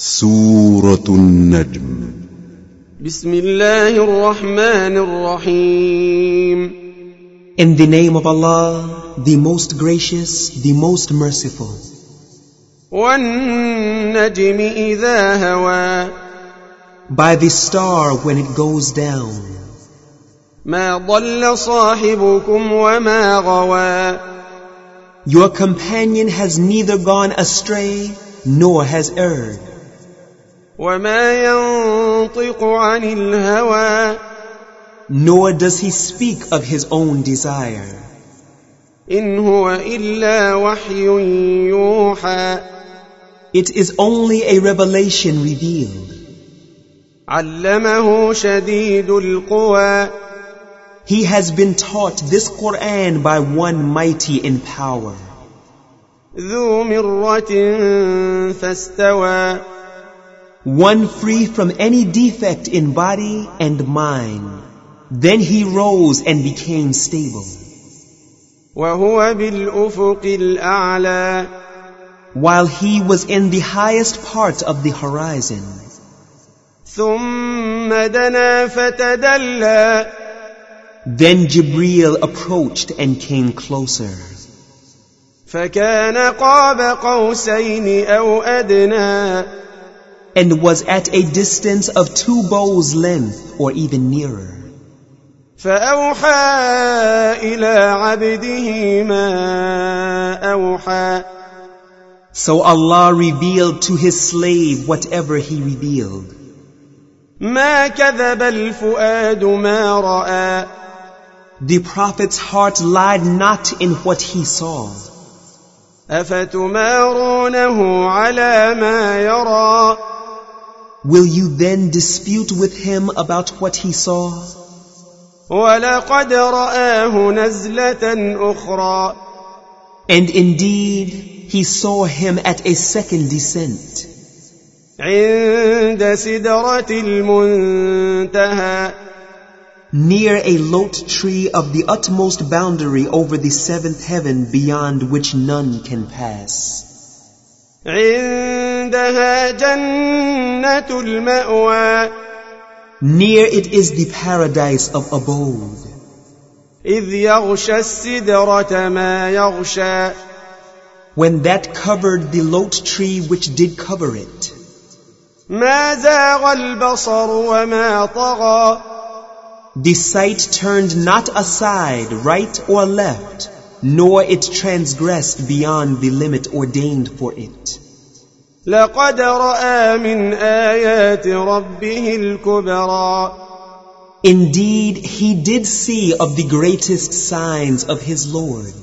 سورة النجم. بسم الله الرحمن الرحيم. In the name of Allah, the most gracious, the most merciful. والنجم إذا هوى. By the star when it goes down. ما ضل صاحبكم وما غوى. Your companion has neither gone astray nor has erred. وما ينطق عن الهوى. Nor does he speak of his own desire. إن هو إلا وحي يوحى. It is only a revelation revealed. علمه شديد القوى. He has been taught this Quran by one mighty in power. ذو مرة فاستوى. One free from any defect in body and mind. Then he rose and became stable. وهو بالأفق الأعلى. While he was in the highest part of the horizon. ثم دنا فتدلى. Then Jibreel approached and came closer. فكان قاب قوسين أو أدنى. And was at a distance of 2 bows' length or even nearer. فأوحى إلى عبده ما أوحى. So Allah revealed to his slave whatever he revealed. ما كذب الفؤاد ما رأى. The Prophet's heart lied not in what he saw. أفتمارونه على ما يرى. Will you then dispute with him about what he saw? ولقد رآه نزلة أخرى. And indeed, he saw him at a second descent. عند سدرة المنتهى. Near a lote tree of the utmost boundary over the 7th heaven beyond which none can pass. عندها جنة المأوى. Near it is the paradise of abode. إذ يغشى السدرة ما يغشى. When that covered the lote tree which did cover it. ما زاغ البصر وما طغى. The sight turned not aside right or left, nor it transgressed beyond the limit ordained for it. لقد رأى من آيات ربه الكبرى. Indeed, he did see of the greatest signs of his Lord.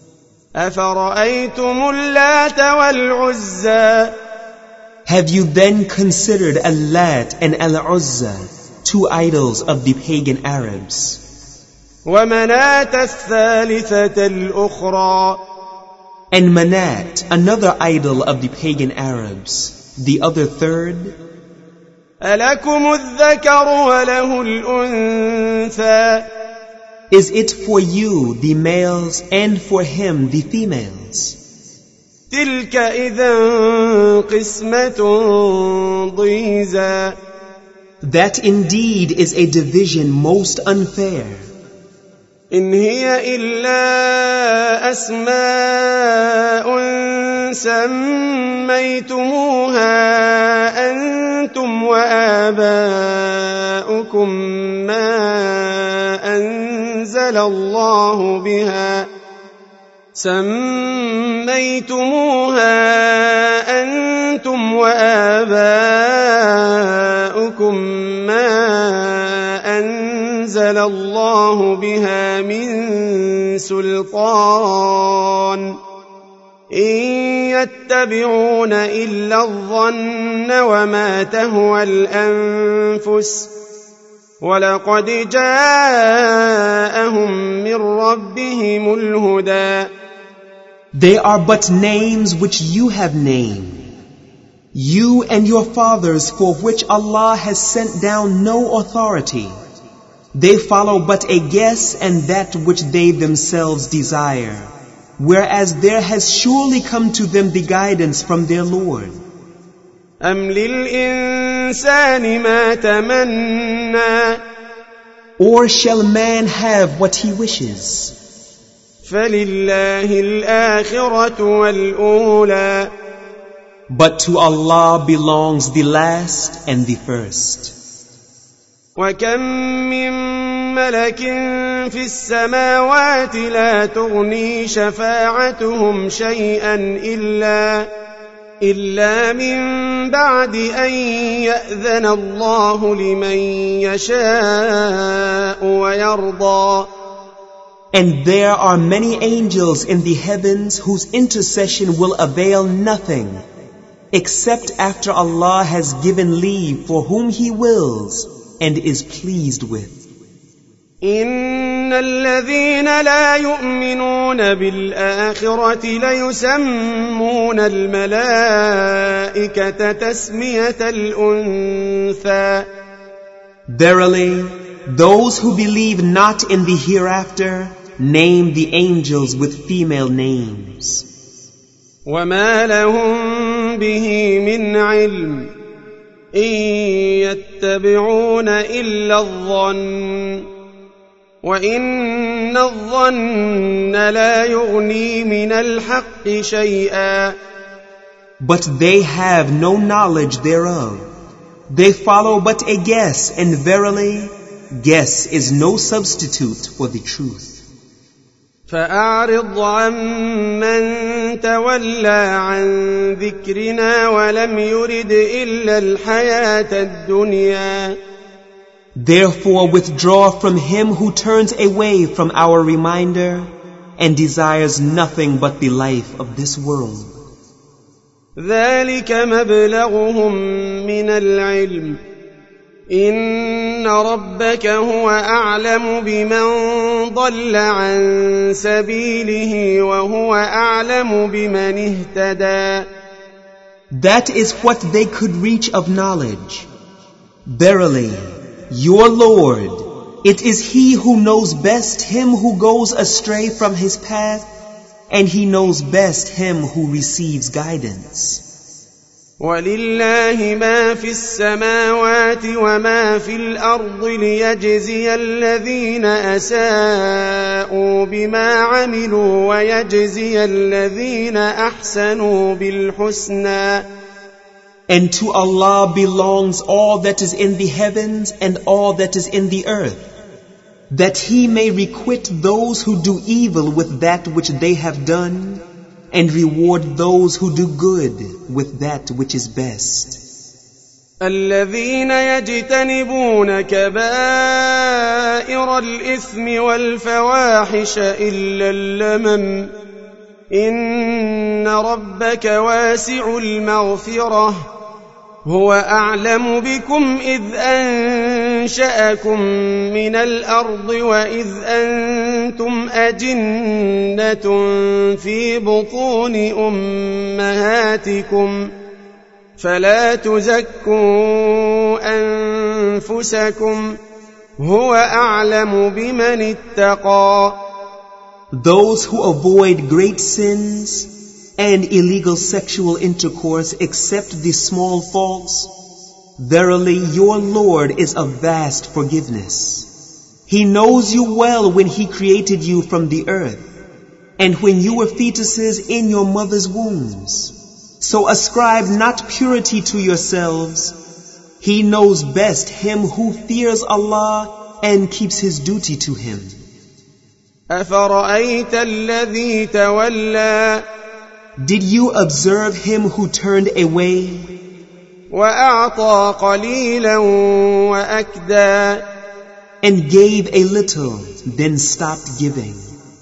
أفرأيتم اللات والعزى. Have you then considered Al-Lat and Al-Uzza, 2 idols of the pagan Arabs? ومناة الثالثة الأخرى. And Manat, another idol of the pagan Arabs, the other third. ألكم الذكر وله الأنثى. Is it for you the males and for him the females? تلك إذا قسمة ضيزى. That indeed is a division most unfair. إن هي إلا أسماء سميتموها أنتم وآباؤكم ما أنزل الله بها. سميتموها أنتم وآباؤكم ما أنزل الله بها من سلطان. إن يتبعون إلا الظن وما تهوى الأنفس. ولقد جاءهم من ربهم الهدى. They are but names which you have named. You and your fathers for which Allah has sent down no authority. They follow but a guess and that which they themselves desire. whereas there has surely come to them the guidance from their Lord. أم للإنسان ما تمنى Or shall man have what he wishes? فلله الآخرة والأولى But to Allah belongs the last and the first. وكم من ملك في السماوات لا تغني شفاعتهم شيئا إلا من بعد أن يأذن الله لمن يشاء ويرضى. And there are many angels in the heavens whose intercession will avail nothing except after Allah has given leave for whom He wills and is pleased with. إن الذين لا يؤمنون بالآخرة ليسمون الملائكة تسمية الأنثى. Verily, those who believe not in the hereafter name the angels with female names. وما لهم به من علم إن يتبعون إلا الظن وإن الظن لا يغني من الحق شيئا. But they have no knowledge thereof. They follow but a guess, and verily, guess is no substitute for the truth. فأعرض عمن تولى عن ذكرنا ولم يرد إلا الحياة الدنيا. Therefore withdraw from him who turns away from our reminder and desires nothing but the life of this world. ذلك مبلغهم من العلم إن ربك هو أعلم بمن ضل عن سبيله وهو أعلم بمن اهتدى. That is what they could reach of knowledge. Verily, your Lord, it is He who knows best him who goes astray from his path, and He knows best him who receives guidance. ولله ما في السماوات وما في الأرض ليجزي الذين أساءوا بما عملوا ويجزي الذين أحسنوا بالحسنى. And to Allah belongs all that is in the heavens and all that is in the earth, that He may requite those who do evil with that which they have done, and reward those who do good with that which is best. الذين يجتنبون كبائر الإثم والفواحش إلا اللمم إن ربك واسع المغفرة هو أعلم بكم إذ أنشأكم من الأرض وإذ أنتم أجنة في بطون أمهاتكم فلا تزكوا أنفسكم هو أعلم بمن اتقى. Those who avoid great sins and illegal sexual intercourse except the small faults, verily your Lord is of vast forgiveness. He knows you well when He created you from the earth, and when you were fetuses in your mother's wombs. So ascribe not purity to yourselves. He knows best him who fears Allah and keeps his duty to Him. أفرأيت الذي تولى Did you observe him who turned away وأعطى قليلا وأكدى and gave a little, then stopped giving?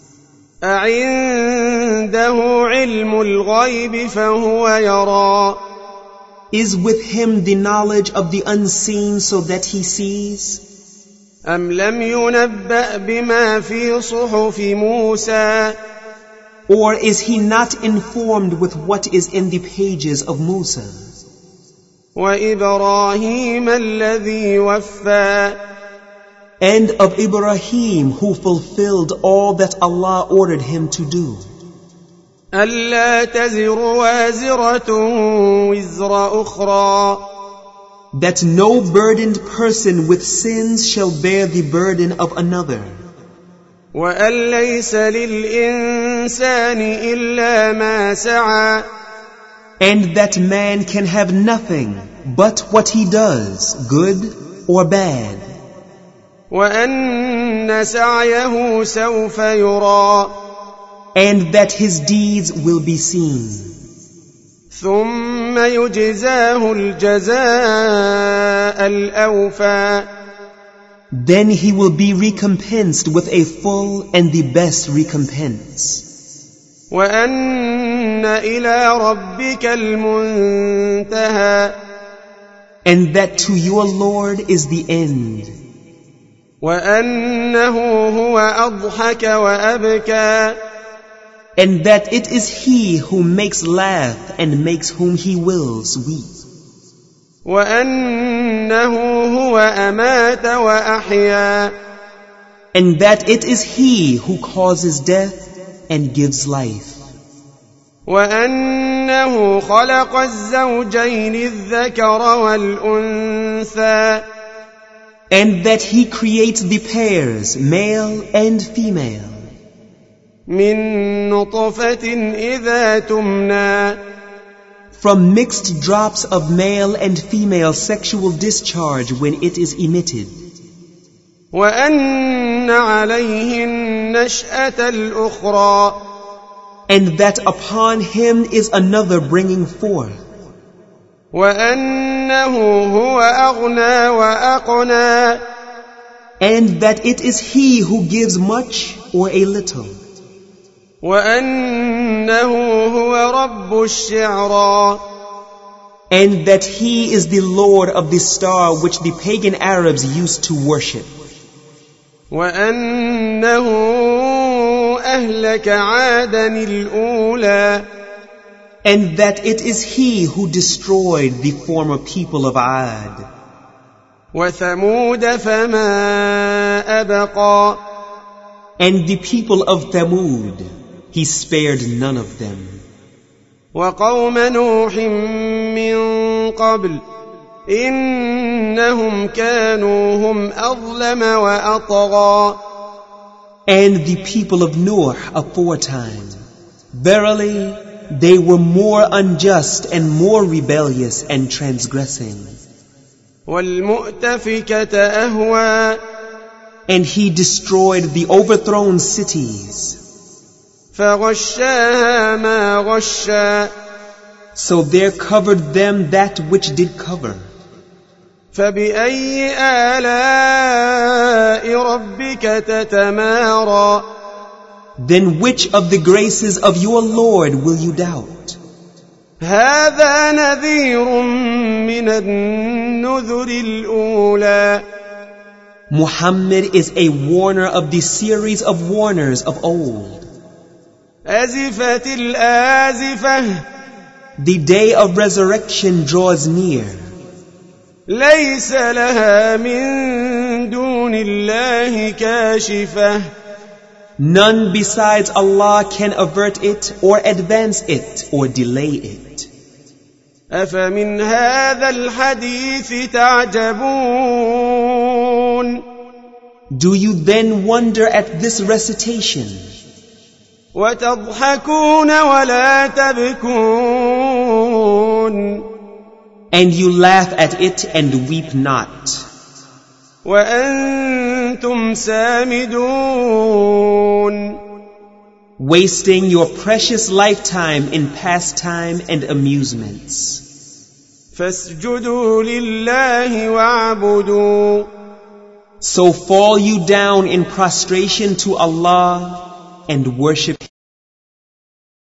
أعنده علم الغيب فهو يرى Is with him the knowledge of the unseen so that he sees? أم لم ينبأ بما في صحف موسى Or is he not informed with what is in the pages of Musa وإبراهيم الذي وفى and of Ibrahim who fulfilled all that Allah ordered him to do? ألا تزر وازرة وزر أخرى that no burdened person with sins shall bear the burden of another, وأن ليس للإنسان إلا ما سعى and that man can have nothing but what he does, good or bad, وأن سعيه سوف يرى and that his deeds will be seen. ثم يجزاه الجزاء الأوفى Then he will be recompensed with a full and the best recompense. وأن إلى ربك المنتهى And that to your Lord is the end. وأنه هو أضحك وأبكى And that it is He who makes laugh and makes whom He wills weep. وأنه هو أمات وأحيا And that it is He who causes death and gives life. وأنه خلق الزوجين الذكر والأنثى And that He creates the pairs, male and female, من نطفة إذا تمنى from mixed drops of male and female sexual discharge when it is emitted. وأن عليه النشأة الأخرى And that upon him is another bringing forth. وأنه هو أغنى وأقنى And that it is He who gives much or a little. وأنه هو رب الشعرى And that He is the Lord of the star which the pagan Arabs used to worship. وأنه أهلك عادا الأولى And that it is He who destroyed the former people of Ad. وثمود فما أبقى And the people of Thamud, He spared none of them. وقوم نوح من قبل إنهم كانوا هم أظلم وأطغى And the people of Noah aforetime, verily, they were more unjust and more rebellious and transgressing. والمؤتفكة أهوى And He destroyed the overthrown cities. فغشاها ما غشا So there covered them that which did cover. فبأي آلاء ربك تتمارى Then which of the graces of your Lord will you doubt? هذا نذير من النذر الأولى Muhammad is a warner of the series of warners of old. أزفت الآزفة The day of resurrection draws near. ليس لها من دون الله كاشفة None besides Allah can avert it or advance it or delay it. أفمن هذا الحديث تعجبون Do you then wonder at this recitation? وتضحكون ولا تبكون And you laugh at it and weep not. وأنتم سامدون Wasting your precious lifetime in pastime and amusements. فاسجدوا لله واعبدوا So fall you down in prostration to Allah and worship